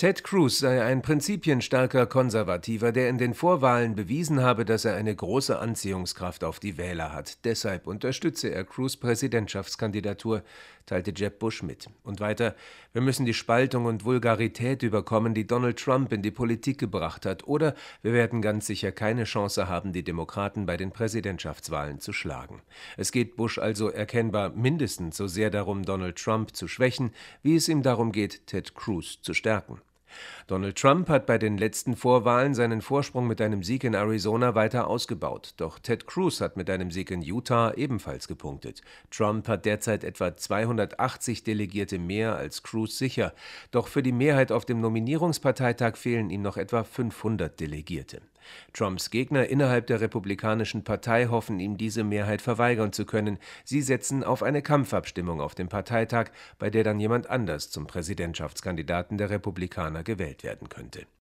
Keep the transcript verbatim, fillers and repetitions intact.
Ted Cruz sei ein prinzipienstarker Konservativer, der in den Vorwahlen bewiesen habe, dass er eine große Anziehungskraft auf die Wähler hat. Deshalb unterstütze er Cruz' Präsidentschaftskandidatur, teilte Jeb Bush mit. Und weiter: Wir müssen die Spaltung und Vulgarität überkommen, die Donald Trump in die Politik gebracht hat, oder wir werden ganz sicher keine Chance haben, die Demokraten bei den Präsidentschaftswahlen zu schlagen. Es geht Bush also erkennbar mindestens so sehr darum, Donald Trump zu schwächen, wie es ihm darum geht, Ted Cruz zu stärken. Donald Trump hat bei den letzten Vorwahlen seinen Vorsprung mit einem Sieg in Arizona weiter ausgebaut. Doch Ted Cruz hat mit einem Sieg in Utah ebenfalls gepunktet. Trump hat derzeit etwa zweihundertachtzig Delegierte mehr als Cruz sicher. Doch für die Mehrheit auf dem Nominierungsparteitag fehlen ihm noch etwa fünfhundert Delegierte. Trumps Gegner innerhalb der Republikanischen Partei hoffen, ihm diese Mehrheit verweigern zu können. Sie setzen auf eine Kampfabstimmung auf dem Parteitag, bei der dann jemand anders zum Präsidentschaftskandidaten der Republikaner gewählt werden könnte.